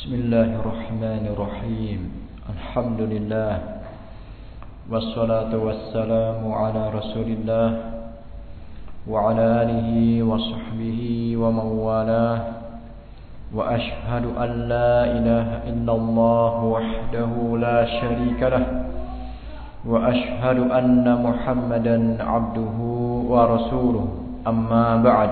Bismillahirrahmanirrahim. Alhamdulillah. Wassalatu wassalamu ala Rasulillah wa ala alihi wa sahbihi wa man walah. Wa ashhadu an la ilaha illallah wahdahu la syarika lah. Wa ashhadu anna Muhammadan abduhu wa rasuluh. Amma ba'd.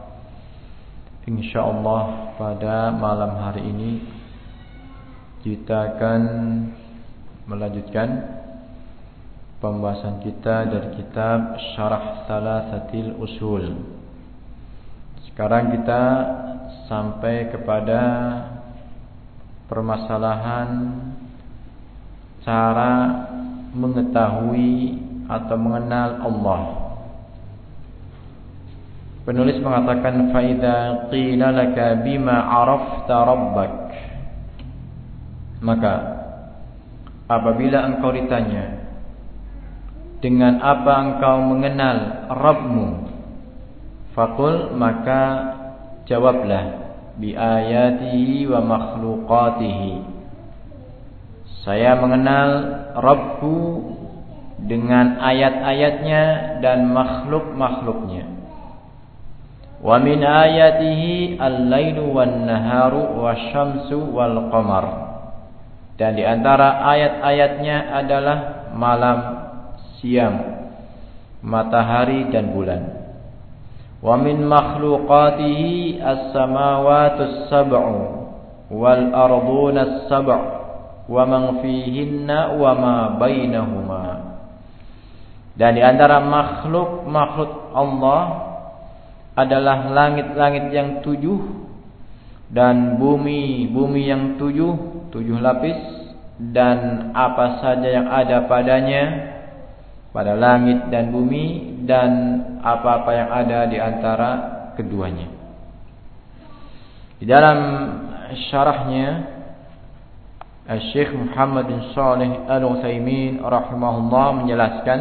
InsyaAllah pada malam hari ini kita akan melanjutkan pembahasan kita dari kitab Syarah Thalathatil Usul. Sekarang kita sampai kepada permasalahan cara mengetahui atau mengenal Allah. Penulis mengatakan faida qila laka bima arafta rabbak, maka apabila engkau ditanya dengan apa engkau mengenal Rabbmu, faqul, maka jawablah bi ayatihi wa makhluqatihi, saya mengenal Rabbku dengan ayat-ayatnya dan makhluk-makhluknya. Wa min ayatihi al-lailu wan-naharu wasyamsu wal-qamar, dan di antara ayat-ayatnya adalah malam, siang, matahari dan bulan. Wa min makhluqatihi as-samawatus sab'u wal ardunas sab'u wa man fihinna wa ma bainahuma, dan di antara makhluk-makhluk Allah adalah langit-langit yang 7 dan bumi yang 7 lapis, dan apa saja yang ada padanya, pada langit dan bumi, dan apa-apa yang ada di antara keduanya. Di dalam syarahnya Syekh Muhammad bin Shalih Al-Utsaimin rahimahullah menjelaskan,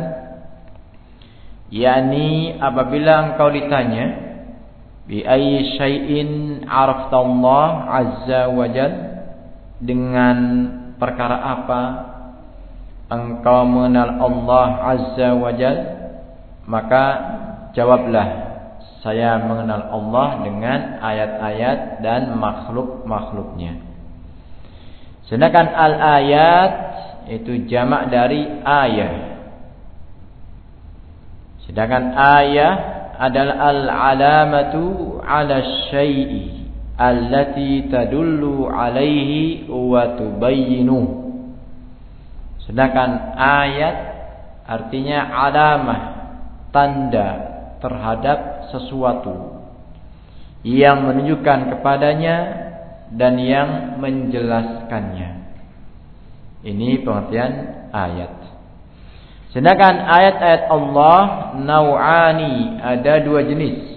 yakni apabila engkau ditanya bi ayyi syai'in arafta Allah azza wa jalla, dengan perkara apa engkau mengenal Allah azza wa jalla, maka jawablah, saya mengenal Allah dengan ayat-ayat dan makhluk-makhluknya. Sedangkan al-ayat itu jamak dari ayah. Sedangkan ayah adalah al-alamatu ala syai'i allati tadullu alaihi wa tubayyinu. Sedangkan ayat artinya alamah, tanda terhadap sesuatu yang menunjukkan kepadanya dan yang menjelaskannya. Ini pengertian ayat. Sedangkan ayat-ayat Allah nau'ani, ada 2 jenis,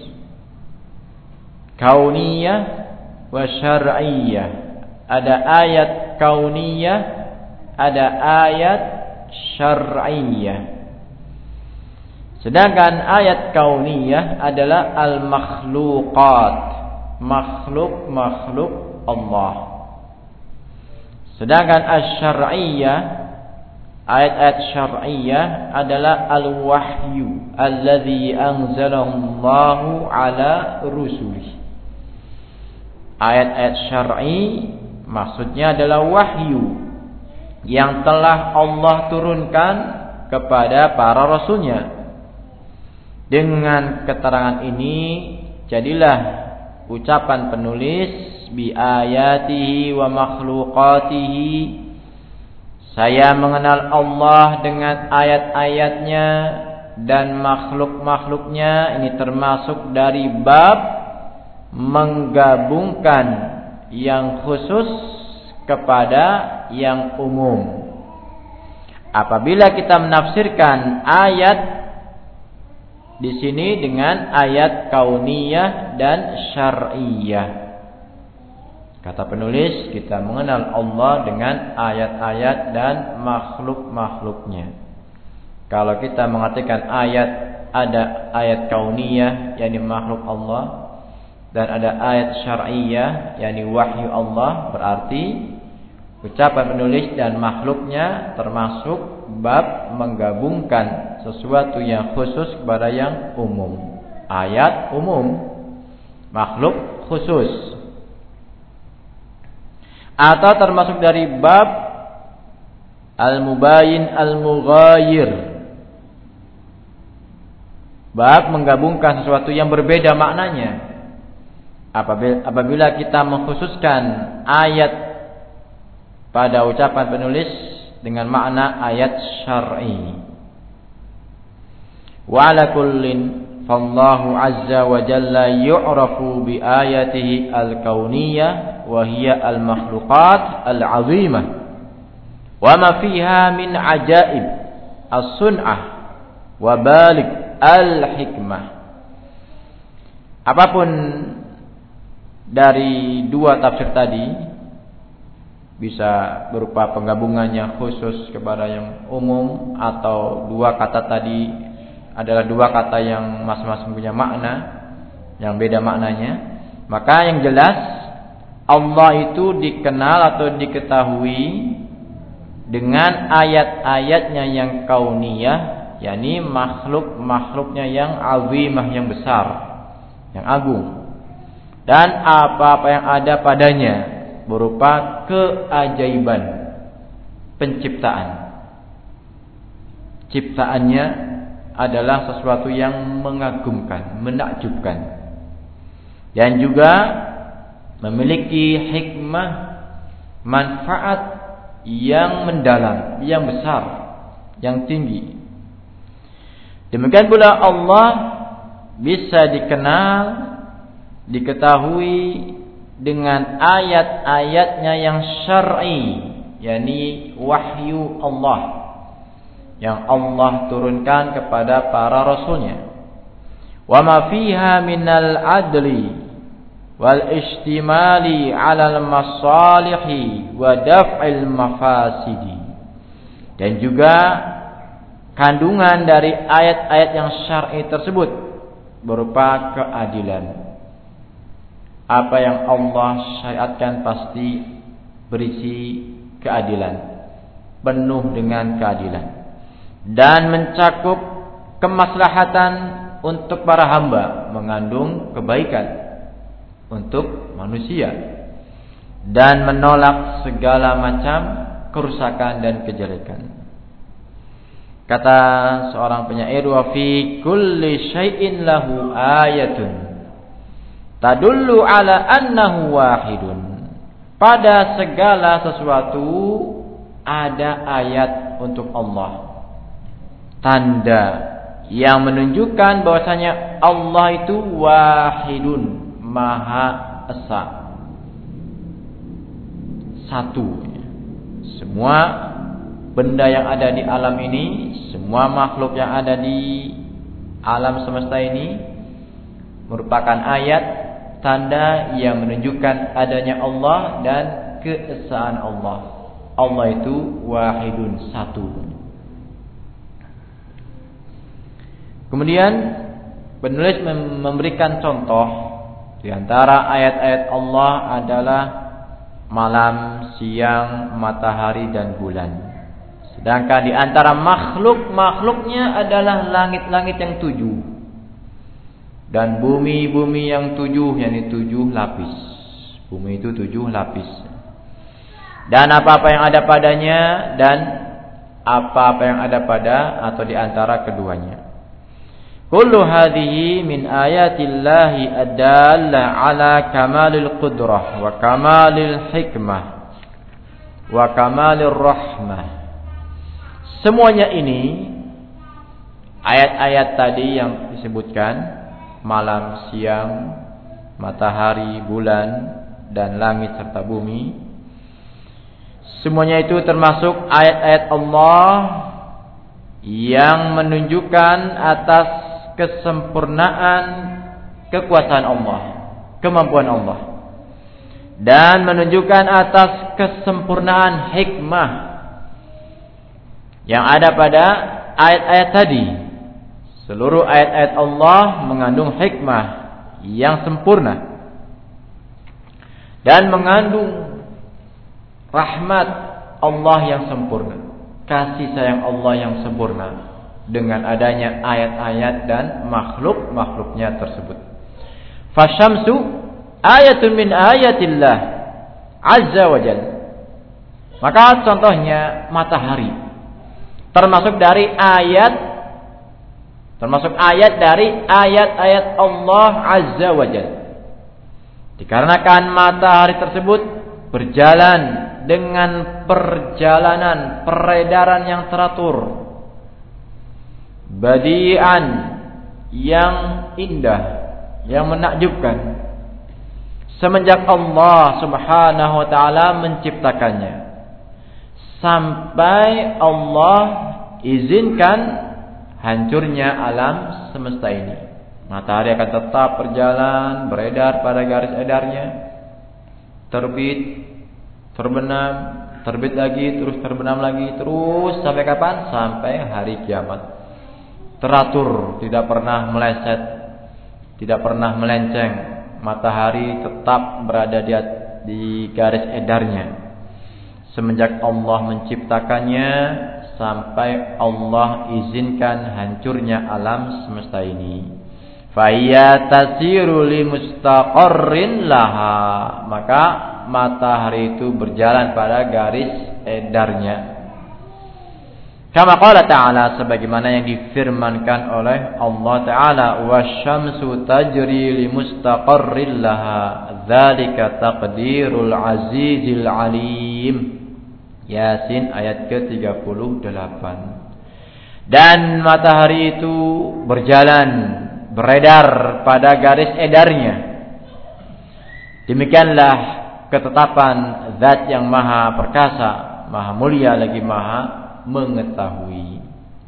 kauniyah wa syar'iyyah. Ada ayat kauniyah, ada ayat syar'iyyah. Sedangkan ayat kauniyah adalah al-makhluqat, makhluk-makhluk Allah. Sedangkan asy-syar'iyyah, ayat-ayat syar'iyyah adalah al-wahyu alladzi anzalahu Allahu ala rusuli. Ayat-ayat syar'i maksudnya adalah wahyu yang telah Allah turunkan kepada para rasulnya. Dengan keterangan ini jadilah ucapan penulis bi ayatihi wa makhluqatihi, saya mengenal Allah dengan ayat-ayatnya dan makhluk-makhluknya. Ini termasuk dari bab menggabungkan yang khusus kepada yang umum. Apabila kita menafsirkan ayat di sini dengan ayat kauniyah dan syar'iyyah, kata penulis, kita mengenal Allah dengan ayat-ayat dan makhluk-makhluknya. Kalau kita mengatakan ayat, ada ayat kauniyah, yakni makhluk Allah, dan ada ayat syar'iyyah, yakni wahyu Allah, berarti ucapan penulis dan makhluknya termasuk bab menggabungkan sesuatu yang khusus kepada yang umum. Ayat umum, makhluk khusus. Atau termasuk dari bab al-mubayyin al-mughayir, bab menggabungkan sesuatu yang berbeda maknanya. Apabila kita mengkhususkan ayat pada ucapan penulis dengan makna ayat syar'i. Wa ala kullin fallahu azza wa jalla yu'rafu bi ayatihi al-kauniyah wa hiya al-makhluqat al-'azimah wa ma fiha min ajaib as-sun'ah wa balik al-hikmah. Apapun dari dua tafsir tadi, bisa berupa penggabungannya khusus kepada yang umum, atau dua kata tadi adalah dua kata yang masing-masing punya makna yang beda maknanya, maka yang jelas Allah itu dikenal atau diketahui dengan ayat-ayatnya yang kauniyah, yakni makhluk-makhluknya yang azimah, yang besar, yang agung, dan apa-apa yang ada padanya berupa keajaiban penciptaan. Ciptaannya adalah sesuatu yang mengagumkan, menakjubkan, dan juga memiliki hikmah, manfaat yang mendalam, yang besar, yang tinggi. Demikian pula Allah bisa dikenal, diketahui dengan ayat-ayatnya yang syar'i, yakni wahyu Allah yang Allah turunkan kepada para rasulnya. Wa ma fiha minal adli wal istimali 'alal masalihi wa daf'il mafasidi. Dan juga kandungan dari ayat-ayat yang syar'i tersebut berupa keadilan. Apa yang Allah syariatkan pasti berisi keadilan, penuh dengan keadilan, dan mencakup kemaslahatan untuk para hamba, mengandung kebaikan untuk manusia, dan menolak segala macam kerusakan dan kejelekan. Kata seorang penyair, wa fi kulli syai'in lahu ayatun tadullu ala annahu wahidun. Pada segala sesuatu ada ayat untuk Allah, tanda yang menunjukkan bahwasanya Allah itu wahidun, maha esa, satu. Semua benda yang ada di alam ini, semua makhluk yang ada di alam semesta ini merupakan ayat, tanda yang menunjukkan adanya Allah dan keesaan Allah. Allah itu wahidun, satu. Kemudian penulis memberikan contoh di antara ayat-ayat Allah adalah malam, siang, matahari dan bulan. Sedangkan di antara makhluknya adalah langit-langit yang 7 dan bumi-bumi yang 7, yakni 7 lapis. Bumi itu 7 lapis. Dan apa-apa yang ada padanya, dan apa-apa yang ada pada atau di antara keduanya. Kullu hadhihi min ayatillahi adalla ala kamalil qudrah wa kamalil hikmah wa kamalil rahmah. Semuanya ini ayat-ayat tadi yang disebutkan, malam, siang, matahari, bulan, dan langit serta bumi, semuanya itu termasuk ayat-ayat Allah yang menunjukkan atas kesempurnaan kekuasaan Allah, kemampuan Allah, dan menunjukkan atas kesempurnaan hikmah yang ada pada ayat-ayat tadi. Seluruh ayat-ayat Allah mengandung hikmah yang sempurna, dan mengandung rahmat Allah yang sempurna, kasih sayang Allah yang sempurna dengan adanya ayat-ayat dan makhluk-makhluknya tersebut. Fasyamsu ayatun min ayatillah azza wa jalla. Maka contohnya matahari termasuk ayat dari ayat-ayat Allah azza wa jalla. Dikarenakan matahari tersebut berjalan dengan perjalanan peredaran yang teratur, badian yang indah, yang menakjubkan, semenjak Allah Subhanahu wa taala menciptakannya sampai Allah izinkan hancurnya alam semesta ini. Matahari akan tetap berjalan, beredar pada garis edarnya, terbit, terbenam, terbit lagi, terus terbenam lagi, terus sampai kapan? Sampai hari kiamat. Teratur, tidak pernah meleset, tidak pernah melenceng. Matahari tetap berada di garis edarnya semenjak Allah menciptakannya sampai Allah izinkan hancurnya alam semesta ini. Faiya tasiru li mustaqarrin laha. Maka matahari itu berjalan pada garis edarnya. Kama qala ta'ala, sebagaimana yang difirmankan oleh Allah Ta'ala, wasyamsu tajri li mustaqarrin laha, dzalika taqdirul azizil alim. Yasin ayat ke-38. Dan matahari itu berjalan, beredar pada garis edarnya. Demikianlah ketetapan Zat yang maha perkasa, maha mulia lagi maha mengetahui.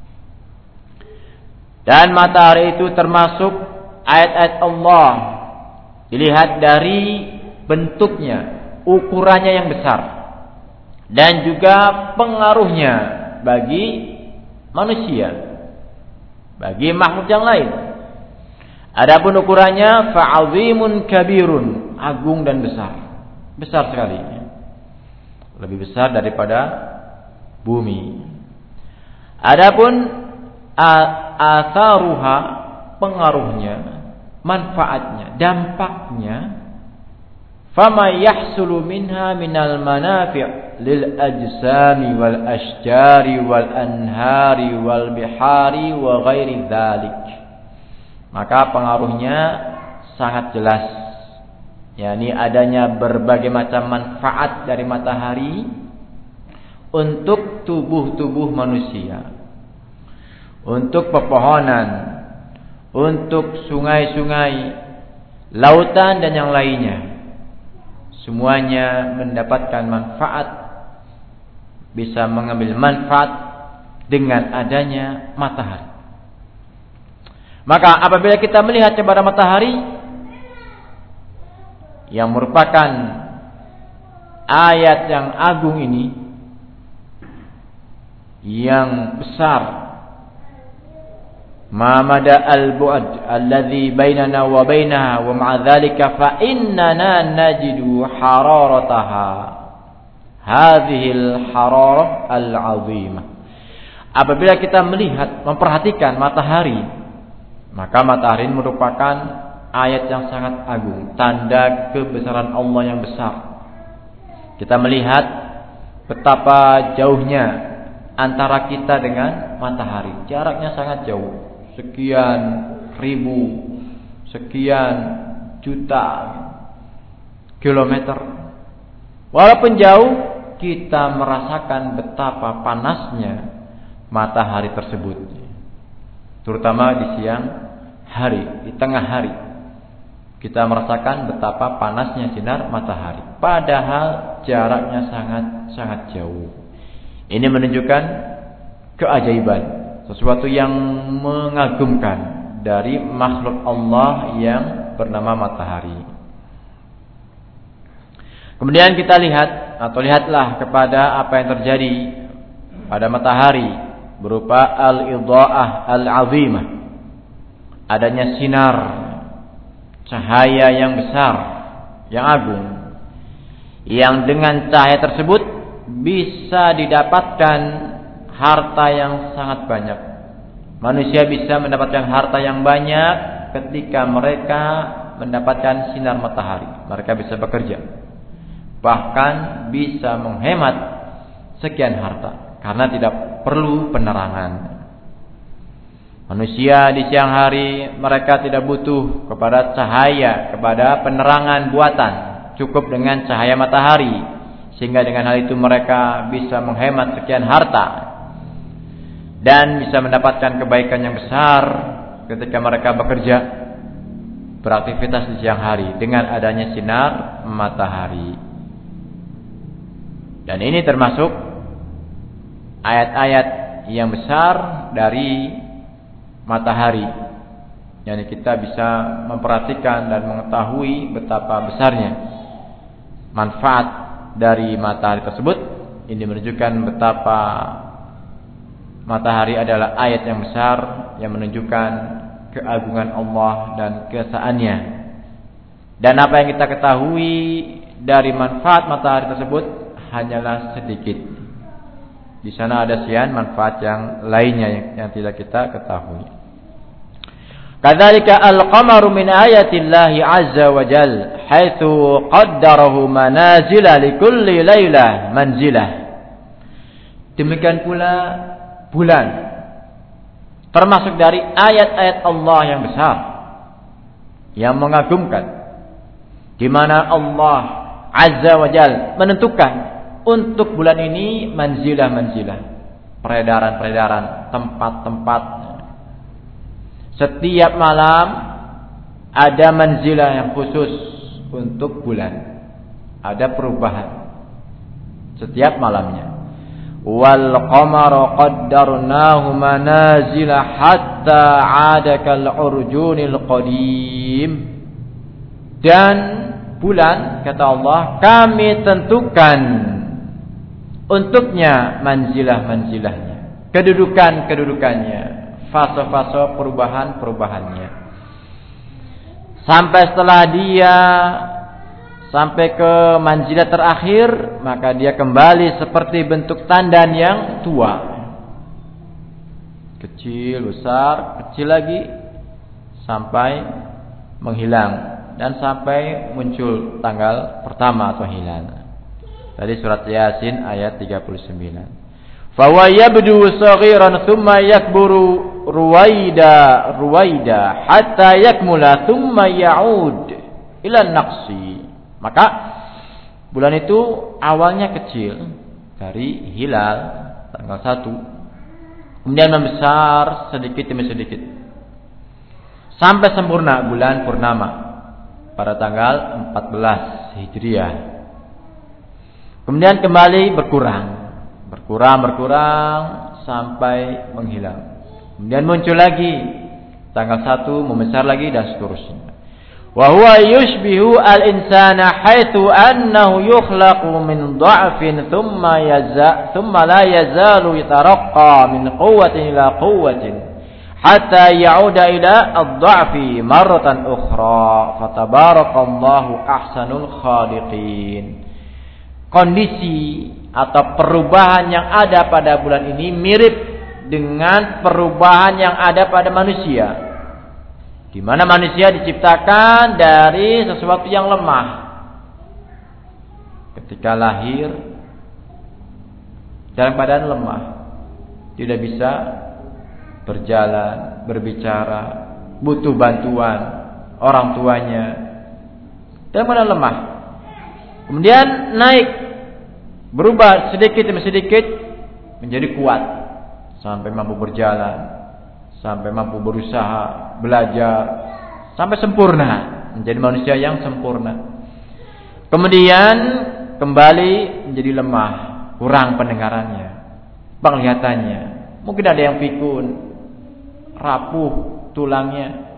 Dan matahari itu termasuk ayat-ayat Allah. Dilihat dari bentuknya, ukurannya yang besar, dan juga pengaruhnya bagi manusia, bagi makhluk yang lain. Adapun ukurannya fa'azimun kabirun, agung dan besar, besar sekali, lebih besar daripada bumi. Adapun atharuha, pengaruhnya, manfaatnya, dampaknya, fama yahsulu minha minal manafi' lil ajsami wal ashjari wal anhari wal bihari wa ghairi dzalik. Maka pengaruhnya sangat jelas, yakni adanya berbagai macam manfaat dari matahari untuk tubuh-tubuh manusia, untuk pepohonan, untuk sungai-sungai, lautan dan yang lainnya. Semuanya mendapatkan manfaat, bisa mengambil manfaat dengan adanya matahari. Maka apabila kita melihat kepada matahari yang merupakan ayat yang agung ini, yang besar, ma mada al-bu'd alladhi bainana wa bainaha wa ma'a dhalika fa innana najidu hararataha hadhihi al-hararah al-'azimah. Apabila kita melihat, memperhatikan matahari, maka matahari merupakan ayat yang sangat agung, tanda kebesaran Allah yang besar. Kita melihat betapa jauhnya antara kita dengan matahari, jaraknya sangat jauh, sekian ribu, sekian juta kilometer. Walaupun jauh, kita merasakan betapa panasnya matahari tersebut, terutama di siang hari, di tengah hari. Kita merasakan betapa panasnya sinar matahari, padahal jaraknya sangat jauh. Ini menunjukkan keajaiban, sesuatu yang mengagumkan dari makhluk Allah yang bernama matahari. Kemudian kita lihat, atau lihatlah kepada apa yang terjadi pada matahari berupa al-idha'ah al-'azimah, adanya sinar cahaya yang besar, yang agung, yang dengan cahaya tersebut bisa didapatkan harta yang sangat banyak. Manusia bisa mendapatkan harta yang banyak ketika mereka mendapatkan sinar matahari. Mereka bisa bekerja, bahkan bisa menghemat sekian harta karena tidak perlu penerangan. Manusia di siang hari mereka tidak butuh kepada cahaya, kepada penerangan buatan, cukup dengan cahaya matahari, sehingga dengan hal itu mereka bisa menghemat sekian harta dan bisa mendapatkan kebaikan yang besar ketika mereka bekerja, beraktivitas di siang hari dengan adanya sinar matahari. Dan ini termasuk ayat-ayat yang besar dari matahari. Yani kita bisa memperhatikan dan mengetahui betapa besarnya manfaat dari matahari tersebut. Ini menunjukkan betapa matahari adalah ayat yang besar yang menunjukkan keagungan Allah dan keesaannya. Dan apa yang kita ketahui dari manfaat matahari tersebut hanyalah sedikit. Di sana ada sekian manfaat yang lainnya yang tidak kita ketahui. Kadzalika al-qamaru min ayatillahi azza wa jal haitsu qaddarahu manazila likulli lailah manzilah. Demikian pula bulan termasuk dari ayat-ayat Allah yang besar yang mengagumkan, di mana Allah azza wa jal menentukan untuk bulan ini manzilah-manzilah, peredaran-peredaran, tempat-tempat. Setiap malam ada manzilah yang khusus untuk bulan. Ada perubahan setiap malamnya. Wal qamara qaddarnahu manazila hatta 'ada kal urjunil qadim. Dan bulan, kata Allah, kami tentukan untuknya manzilah-manzilahnya, kedudukan-kedudukannya, fase-fase perubahan-perubahannya. Sampai setelah dia sampai ke manzilah terakhir, maka dia kembali seperti bentuk tandan yang tua. Kecil, besar, kecil lagi, sampai menghilang dan sampai muncul tanggal pertama atau hilang. Tadi surat Yasin ayat 39. Fawa yabdu saghiran thumma yakburu ruwaida hatta yakmula thumma ya'ud ila naqsi. Maka bulan itu awalnya kecil dari hilal tanggal 1, kemudian membesar sedikit demi sedikit sampai sempurna bulan purnama pada tanggal 14 Hijriah. Kemudian kembali berkurang sampai menghilang. Kemudian muncul lagi tanggal 1, membesar lagi dan seterusnya. Wa huwa yushbihu al-insana haitsu annahu yukhlaqu min dha'fin thumma la yazalu yataraqqa min quwwatin ila quwwatin hatta ya'uda ila ad-dha'fi marratan ukhra fatabarakallahu ahsanul khaliqin. Kondisi atau perubahan yang ada pada bulan ini mirip dengan perubahan yang ada pada manusia, di mana manusia diciptakan dari sesuatu yang lemah. Ketika lahir dalam keadaan lemah, tidak bisa berjalan, berbicara, butuh bantuan orang tuanya, dalam keadaan lemah. Kemudian naik, berubah sedikit demi sedikit menjadi kuat, sampai mampu berjalan, sampai mampu berusaha, belajar, sampai sempurna, menjadi manusia yang sempurna. Kemudian kembali menjadi lemah, kurang pendengarannya, penglihatannya, mungkin ada yang pikun, rapuh tulangnya.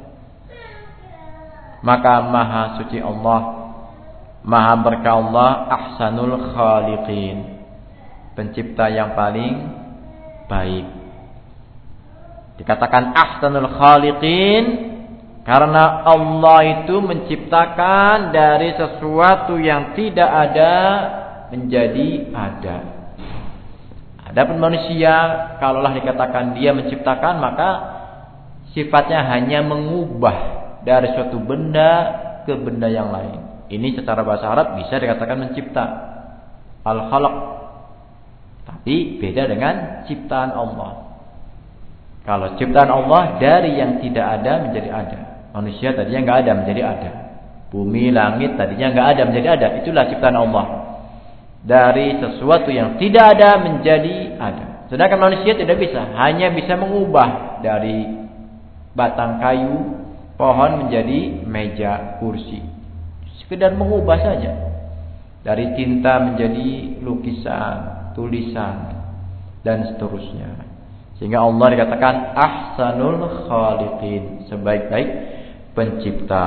Maka Maha Suci Allah, Maha Berkah Allah, Ahsanul Khaliqin, pencipta yang paling baik. Dikatakan Ahsanul Khaliqin Karena Allah itu menciptakan dari sesuatu yang tidak ada menjadi ada. Adapun manusia, kalaulah dikatakan dia menciptakan, maka sifatnya hanya mengubah dari suatu benda ke benda yang lain. Ini secara bahasa Arab bisa dikatakan mencipta, al-khalaq. Tapi beda dengan ciptaan Allah. Kalau ciptaan Allah dari yang tidak ada menjadi ada. Manusia tadinya nggak ada menjadi ada. Bumi, langit tadinya nggak ada menjadi ada. Itulah ciptaan Allah. Dari sesuatu yang tidak ada menjadi ada. Sedangkan manusia tidak bisa. Hanya bisa mengubah dari batang kayu, pohon menjadi meja, kursi. Sekedar mengubah saja. Dari tinta menjadi lukisan, tulisan, dan seterusnya. Sehingga Allah dikatakan ahsanul khaliqin, sebaik-baik pencipta.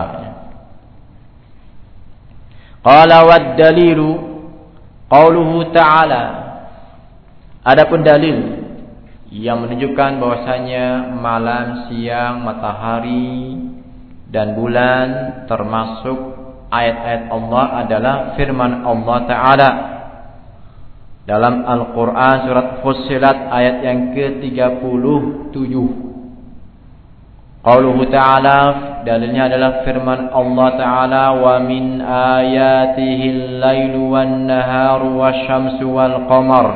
Qala wad dalilu qauluhu ta'ala. Adapun dalil yang menunjukkan bahwasanya malam, siang, matahari dan bulan termasuk ayat-ayat Allah adalah firman Allah Ta'ala dalam Al-Quran surat Fussilat ayat yang ke-37. Qauluhu ta'ala, dalilnya adalah firman Allah Ta'ala, wa min ayatihi al-lailu wan-naharu wasyamsu wal-qamar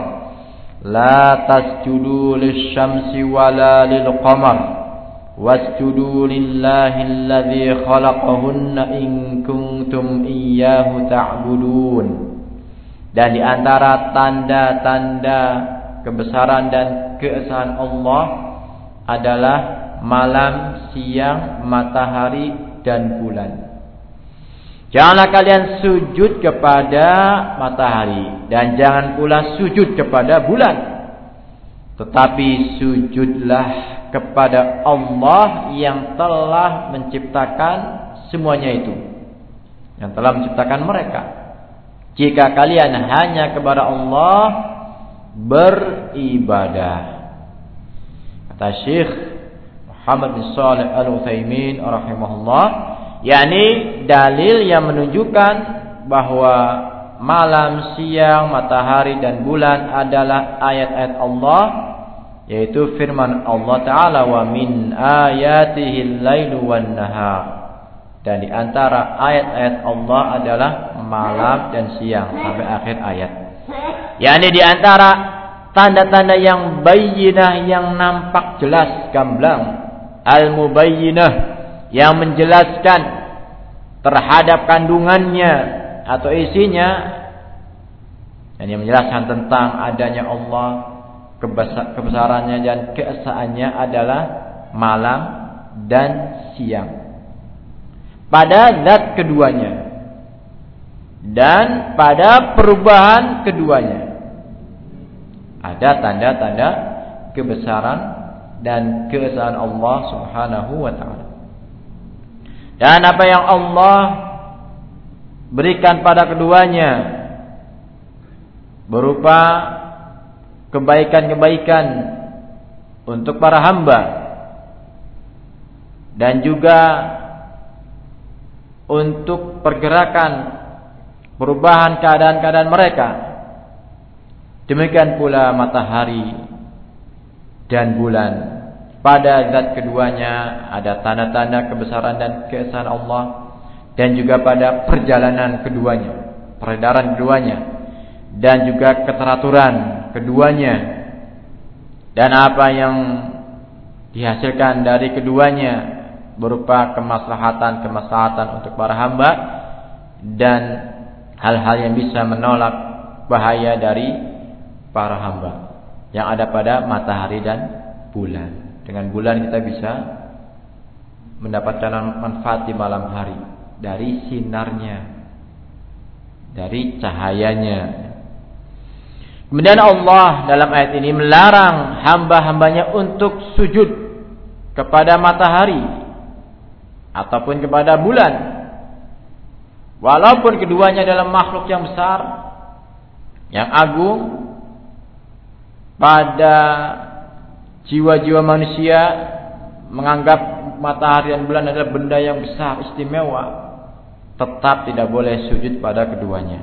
la tasjudu lisyamsi wala lil-qamar wasjudu lillahi alladhi khalaqahunna in kuntum iyyahu ta'budun. Dan di antara tanda-tanda kebesaran dan keesaan Allah adalah malam, siang, matahari dan bulan. Janganlah kalian sujud kepada matahari dan jangan pula sujud kepada bulan. Tetapi sujudlah kepada Allah yang telah menciptakan semuanya itu. Yang telah menciptakan mereka. Jika kalian hanya kepada Allah beribadah. Kata Syekh Muhammad bin Shalih Al-Utsaimin rahimahullah, yakni dalil yang menunjukkan bahwa malam, siang, matahari dan bulan adalah ayat-ayat Allah, yaitu firman Allah Ta'ala, wa min ayatihi al-lailu wan-nahar. Dan di antara ayat-ayat Allah adalah malam dan siang sampai akhir ayat. yakni di antara tanda-tanda yang bayyinah, yang nampak jelas gamblang, al-mubayyinah, yang menjelaskan terhadap kandungannya atau isinya, dan yang menjelaskan tentang adanya Allah, kebesarannya dan keesaannya adalah malam dan siang pada zat keduanya dan pada perubahan keduanya. Ada tanda-tanda kebesaran dan keesaan Allah Subhanahu wa ta'ala. Dan apa yang Allah berikan pada keduanya berupa kebaikan-kebaikan untuk para hamba dan juga untuk pergerakan perubahan keadaan-keadaan mereka. Demikian pula matahari dan bulan. Pada zat keduanya ada tanda-tanda kebesaran dan keesaan Allah, dan juga pada perjalanan keduanya, peredaran keduanya, dan juga keteraturan keduanya, dan apa yang dihasilkan dari keduanya berupa kemaslahatan untuk para hamba dan hal-hal yang bisa menolak bahaya dari para hamba yang ada pada matahari dan bulan. Dengan bulan kita bisa mendapatkan manfaat di malam hari dari sinarnya, dari cahayanya. Kemudian Allah dalam ayat ini melarang hamba-hambanya untuk sujud kepada matahari ataupun kepada bulan, walaupun keduanya adalah makhluk yang besar, yang agung. Pada jiwa-jiwa manusia menganggap matahari dan bulan adalah benda yang besar, istimewa, tetap tidak boleh sujud pada keduanya.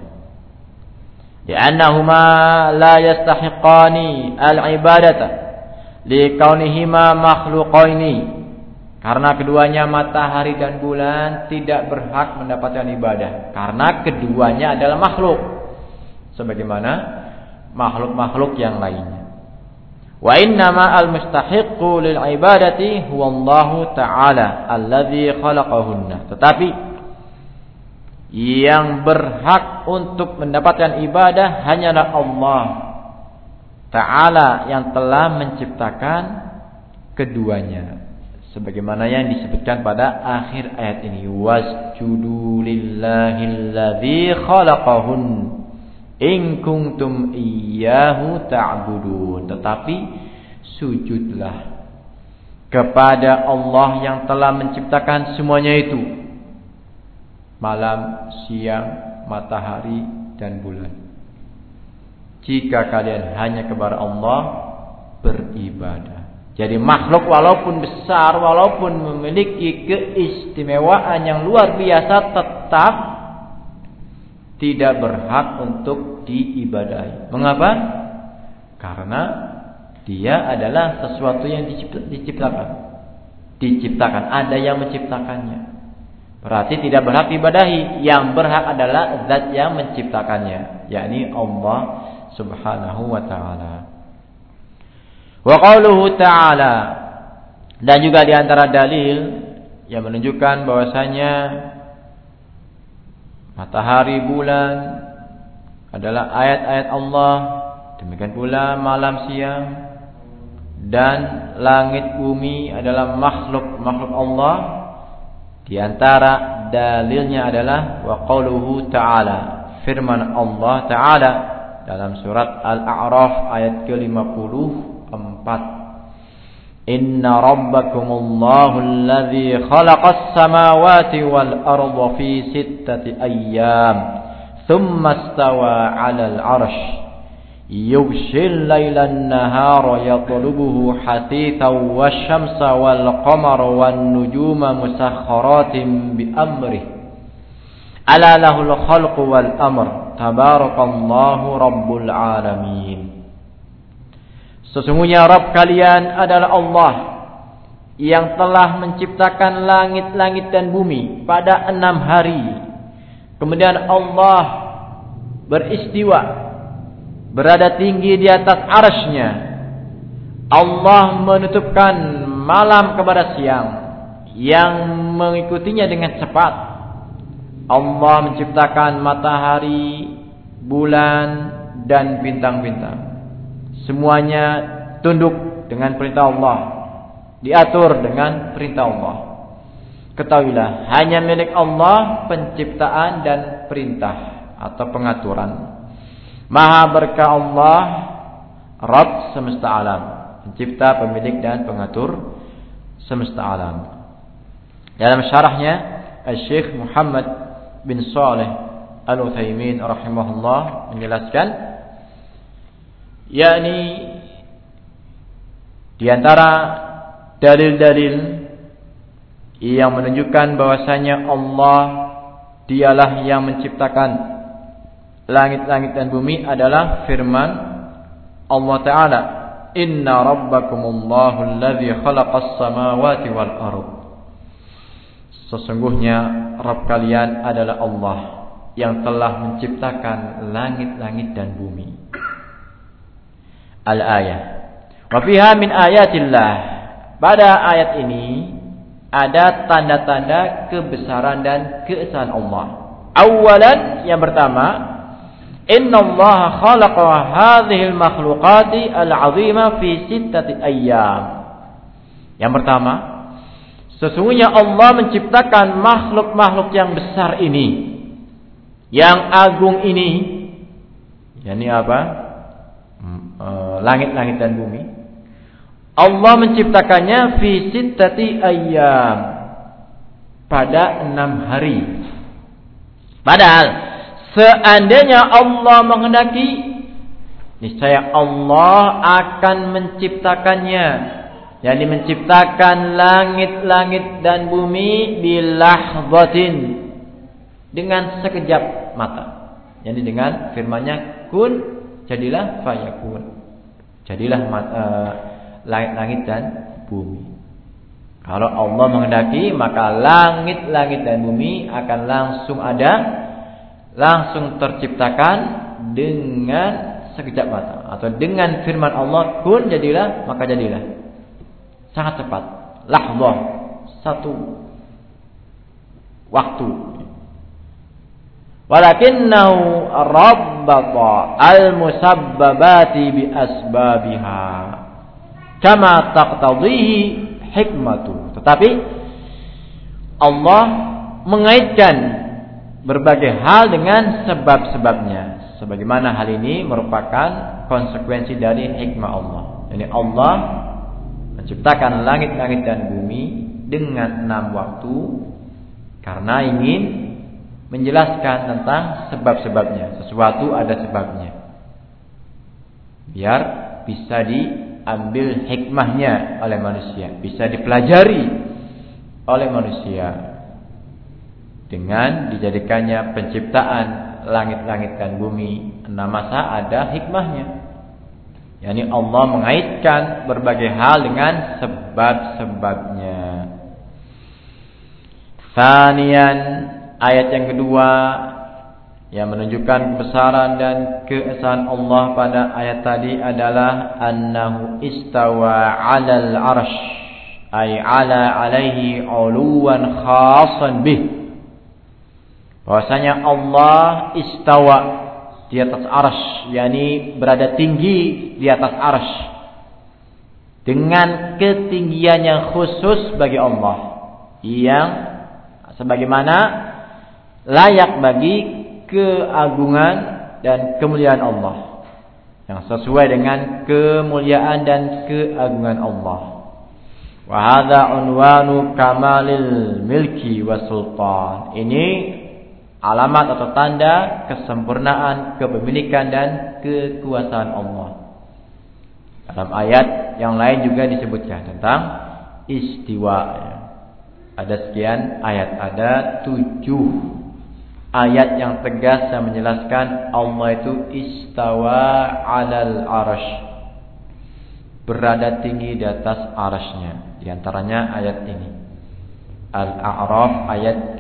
Li'annahuma la yastahiqani al-ibadata liqaunihima makhluqaini. Karena keduanya matahari dan bulan tidak berhak mendapatkan ibadah karena keduanya adalah makhluk sebagaimana makhluk-makhluk yang lainnya. Wa innama al-mustahiqqu lil ibadati huwa Allah Ta'ala alladzi khalaqahunna. Tetapi yang berhak untuk mendapatkan ibadah hanyalah Allah Ta'ala yang telah menciptakan keduanya. Sebagaimana yang disebutkan pada akhir ayat ini, wasjudu lillahilladzi khalaqahun in kuntum iyyahu ta'budun. Tetapi sujudlah kepada Allah yang telah menciptakan semuanya itu, malam, siang, matahari dan bulan. Jika kalian hanya kepada Allah beribadah. Jadi makhluk walaupun besar, walaupun memiliki keistimewaan yang luar biasa, tetap tidak berhak untuk diibadahi. Mengapa? Karena dia adalah sesuatu yang diciptakan. Ada yang menciptakannya. Berarti tidak berhak diibadahi. Yang berhak adalah zat yang menciptakannya, yakni Allah Subhanahu wa ta'ala. Wa qauluhu ta'ala, dan juga di antara dalil yang menunjukkan bahwasanya matahari, bulan adalah ayat-ayat Allah, demikian pula malam, siang, dan langit, bumi adalah makhluk-makhluk Allah. Di antara dalilnya adalah wa qauluhu ta'ala, firman Allah Ta'ala dalam surat Al-A'raf ayat ke-54. Inna rabbakumullahu alladzi khalaqas samawati wal arda fi sittati ayyam thumma istawa 'alal 'arsy yughshil lailan nahara yatlubuhu hatithan wasyamsa wal qamara wan nujuma musakhkharatin bi amrihi ala lahul khalqu wal amr tabarakallahu rabbul alamin. Sesungguhnya Rabb kalian adalah Allah yang telah menciptakan langit-langit dan bumi pada 6 hari. Kemudian Allah beristiwa, berada tinggi di atas arsy-Nya. Allah menutupkan malam kepada siang yang mengikutinya dengan cepat. Allah menciptakan matahari, bulan, dan bintang-bintang. Semuanya tunduk dengan perintah Allah, diatur dengan perintah Allah. Ketahuilah, hanya milik Allah penciptaan dan perintah atau pengaturan. Maha berkah Allah, Rabb semesta alam, pencipta, pemilik dan pengatur semesta alam. Dalam syarahnya, Syekh Muhammad bin Shalih Al-Utsaimin rahimahullah menjelaskan, yakni di antara dalil-dalil yang menunjukkan bahwasanya Allah dialah yang menciptakan langit-langit dan bumi adalah firman Allah Ta'ala, inna rabbakumullahu alladzi khalaqas samawati wal ardh. Sesungguhnya Rabb kalian adalah Allah yang telah menciptakan langit-langit dan bumi. Al-ayah. Wa fiha min ayatillah. Pada ayat ini ada tanda-tanda kebesaran dan keesaan Allah. Awalan, yang pertama, innallaha khalaqa hadhil makhluqati al-'azima fi sittati ayyam. Yang pertama, sesungguhnya Allah menciptakan makhluk-makhluk yang besar ini, yang agung ini. Yani apa? Langit-langit dan bumi. Allah menciptakannya fi sittati ayyam, pada 6 hari. Padahal seandainya Allah menghendaki, niscaya Allah akan menciptakannya Yani menciptakan langit-langit dan bumi bilahzatin, dengan sekejap mata. Yani dengan firman-Nya kun, jadilah, fayakun. Jadilah langit-langit dan bumi. Kalau Allah menghendaki, maka langit-langit dan bumi akan langsung ada, langsung terciptakan dengan sekejap mata. Atau dengan firman Allah kun, jadilah, maka jadilah. Sangat cepat. Lahzah, satu waktu. Walakinnahu rabbata al-musabbabati bi asbabiha kama taqtadhihi hikmatu. Tetapi Allah mengaitkan berbagai hal dengan sebab-sebabnya, sebagaimana hal ini merupakan konsekuensi dari hikmah Allah. Yani Allah menciptakan langit-langit dan bumi dengan 6 waktu karena ingin menjelaskan tentang sebab-sebabnya. Sesuatu ada sebabnya, biar bisa diambil hikmahnya oleh manusia, bisa dipelajari oleh manusia dengan dijadikannya penciptaan langit-langit dan bumi 6 masa ada hikmahnya. Yani Allah mengaitkan berbagai hal dengan sebab-sebabnya. Tsaniyan, ayat yang kedua yang menunjukkan kebesaran dan keesaan Allah pada ayat tadi adalah annahu istawa 'alal 'arsy, ay 'ala 'alaihi 'uluwan khassan bih. Bahwasanya Allah istawa di atas arsy, yakni berada tinggi di atas arsy dengan ketinggian yang khusus bagi Allah, yang sebagaimana layak bagi keagungan dan kemuliaan Allah, yang sesuai dengan kemuliaan dan keagungan Allah. Wa hadza unwanu kamalil milki was sultan. Ini alamat atau tanda kesempurnaan kepemilikan dan kekuasaan Allah. Dalam ayat yang lain juga disebutkan tentang istiwa. Ada sekian ayat, ada 7 ayat yang tegas yang menjelaskan Allah itu istawa 'alal 'arsy, berada tinggi di atas arsy-Nya. Di antaranya ayat ini, Al-A'raf ayat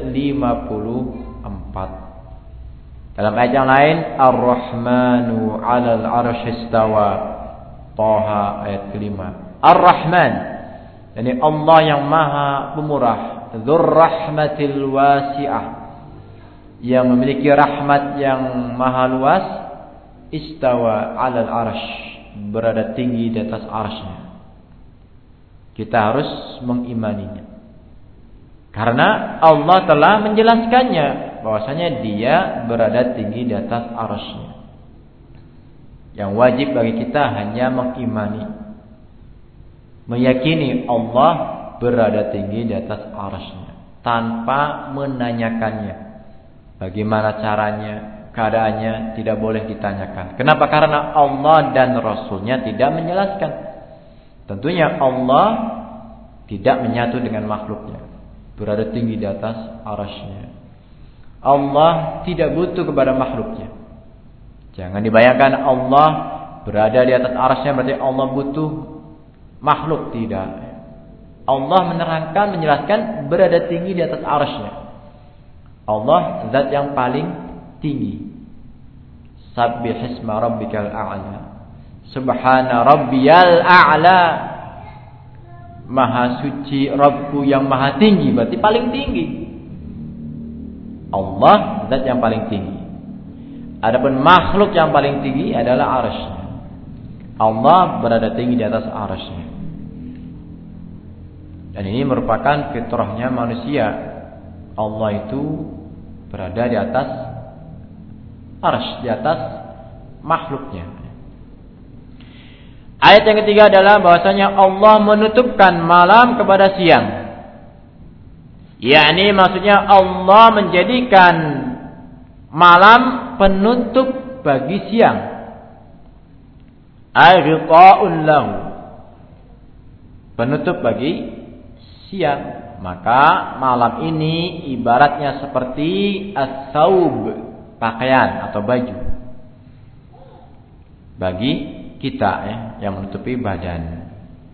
ke-54. Dalam ayat yang lain, Ar-Rahmanu 'alal 'arsy istawa, Thaha ayat ke-5. Ar-Rahman, yani Allah yang Maha Pemurah, Dzur Rahmatil Wasi'ah, yang memiliki rahmat yang maha luas, istawa 'alal 'arsy, berada tinggi di atas arsy-Nya. Kita harus mengimaninya, karena Allah telah menjelaskannya bahwasanya Dia berada tinggi di atas arsy-Nya. Yang wajib bagi kita hanya mengimani, meyakini Allah berada tinggi di atas arsy-Nya tanpa menanyakannya. Bagaimana caranya, keadaannya tidak boleh ditanyakan. Kenapa? Karena Allah dan Rasul-Nya tidak menjelaskan. Tentunya Allah tidak menyatu dengan makhluknya, berada tinggi di atas arsy-Nya. Allah tidak butuh kepada makhluknya. Jangan dibayangkan Allah berada di atas arsy-Nya berarti Allah butuh makhluk. Tidak. Allah menerangkan, menjelaskan berada tinggi di atas arsy-Nya. Allah zat yang paling tinggi. Sabbihisma rabbikal a'la, subhana rabbiyal a'la. Maha suci Rabbku yang maha tinggi, berarti paling tinggi. Allah zat yang paling tinggi. Adapun makhluk yang paling tinggi adalah arsy-Nya. Allah berada tinggi di atas arsy-Nya. Dan ini merupakan fitrahnya manusia. Allah itu berada di atas arsy, di atas makhluknya. Ayat yang ketiga adalah bahwasanya Allah menutupkan malam kepada siang. Yakni maksudnya Allah menjadikan malam penutup bagi siang. Ay ghita'un lahu. penutup bagi siang. Maka malam ini ibaratnya seperti as-saub, pakaian atau baju bagi kita yang menutupi badan.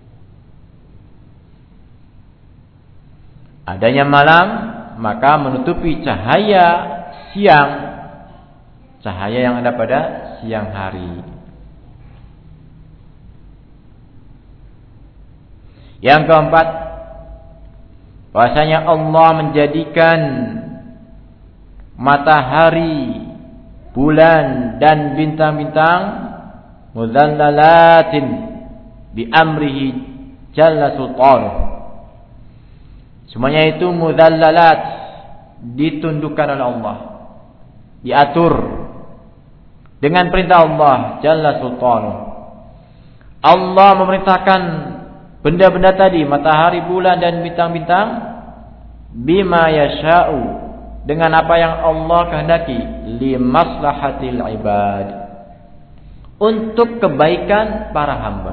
Adanya malam maka menutupi cahaya siang, cahaya yang ada pada siang hari. Yang keempat, bahwasanya Allah menjadikan matahari, bulan dan bintang-bintang mudallalatin bi amrihi jalla sultanuh. Semuanya itu mudallalat, ditundukkan oleh Allah, diatur dengan perintah Allah jalla sultanuh. Allah memerintahkan benda-benda tadi, matahari, bulan dan bintang-bintang, bima yasha'u, dengan apa yang Allah kehendaki, li maslahatil ibad, untuk kebaikan para hamba.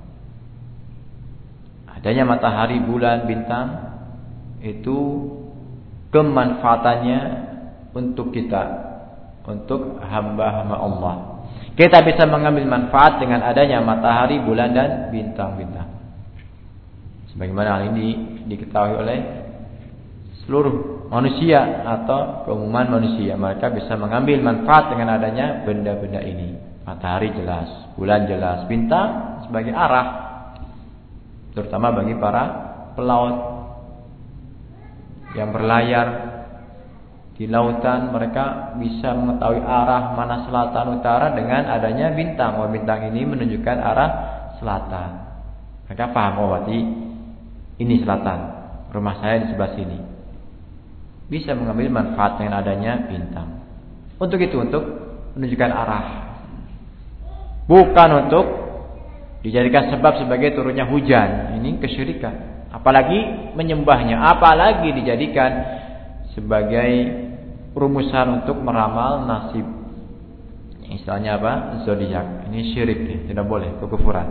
Adanya matahari, bulan, bintang itu kemanfaatannya untuk kita, untuk hamba-hamba Allah. Kita bisa mengambil manfaat dengan adanya matahari, bulan dan bintang-bintang. Sebagaimana hal ini diketahui oleh seluruh manusia atau keumuman manusia, mereka bisa mengambil manfaat dengan adanya benda-benda ini. Matahari jelas, bulan jelas, bintang sebagai arah, terutama bagi para pelaut yang berlayar di lautan, mereka bisa mengetahui arah mana selatan utara dengan adanya bintang. Oh, bintang ini menunjukkan arah selatan. Mereka paham, oh berarti ini selatan, rumah saya di sebelah sini. Bisa mengambil manfaat dengan adanya bintang. Untuk itu, untuk menunjukkan arah, bukan untuk dijadikan sebab sebagai turunnya hujan. Ini kesyirikan. Apalagi menyembahnya, apalagi dijadikan sebagai rumusan untuk meramal nasib. Istilahnya apa? Zodiak. Ini syirik, ya. Tidak boleh, kekufuran.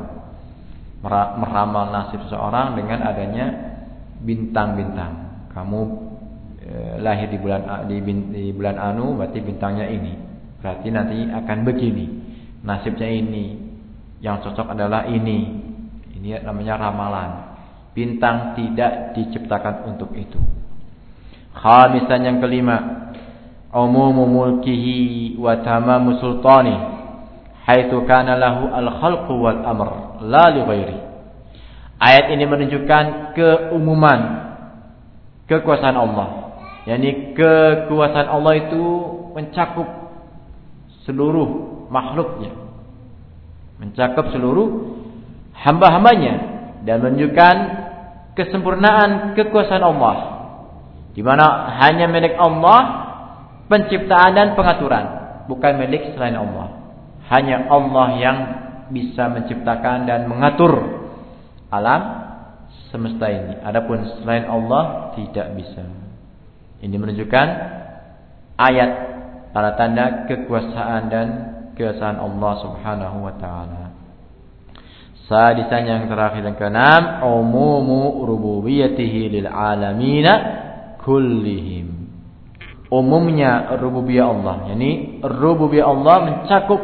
Meramal nasib seseorang dengan adanya bintang-bintang. Kamu lahir di bulan anu, berarti bintangnya ini. Berarti nanti akan begini. Nasibnya ini. Yang cocok adalah ini. Ini namanya ramalan. Bintang tidak diciptakan untuk itu. Khamisan, yang kelima, umumu mulkihi wa tamamu sultani haitsu kana lahu al-khalqu wal amr la li ghairi. Ayat ini menunjukkan keumuman kekuasaan Allah. yakni kekuasaan Allah itu mencakup seluruh makhluknya, mencakup seluruh hamba-hambanya, dan menunjukkan kesempurnaan kekuasaan Allah, di mana hanya milik Allah penciptaan dan pengaturan, bukan milik selain Allah. Hanya Allah yang bisa menciptakan dan mengatur alam semesta ini. Adapun selain Allah tidak bisa. Ini menunjukkan ayat tanda tanda kekuasaan dan keesaan Allah Subhanahu wa taala. Sadisan, yang terakhir, yang keenam, umumu rububiyyatihi lil alamina kullihim. Umumnya rububiyah Allah, yakni rububiyah Allah mencakup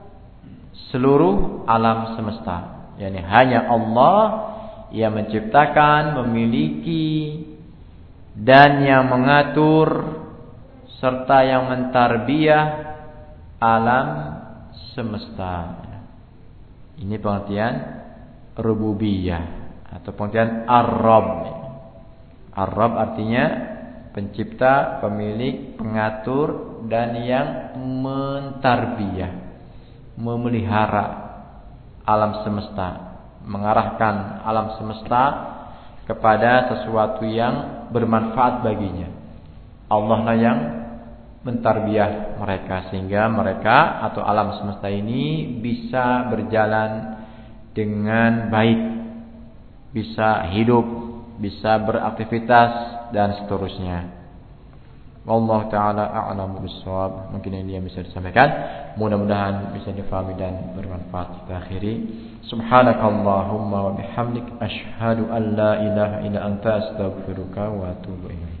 seluruh alam semesta. yakni hanya Allah yang menciptakan, memiliki, dan yang mengatur serta yang mentarbiyah alam semesta. Ini pengertian rububiyah atau pengertian ar-rabb. Ar-rabb artinya pencipta, pemilik, pengatur, dan yang mentarbiyah, memelihara alam semesta, mengarahkan alam semesta kepada sesuatu yang bermanfaat baginya. Allah lah yang mentarbiyah mereka, sehingga mereka atau alam semesta ini bisa berjalan dengan baik, bisa hidup, bisa beraktivitas, dan seterusnya. Wallahu taala a'lamu bissawab. Mungkin ini yang bisa disampaikan. Mudah-mudahan bisa difahami dan bermanfaat. Kita akhiri. Subhanakallahumma wa bihamdik asyhadu an la ilaha illa anta astaghfiruka wa atubu ilaik.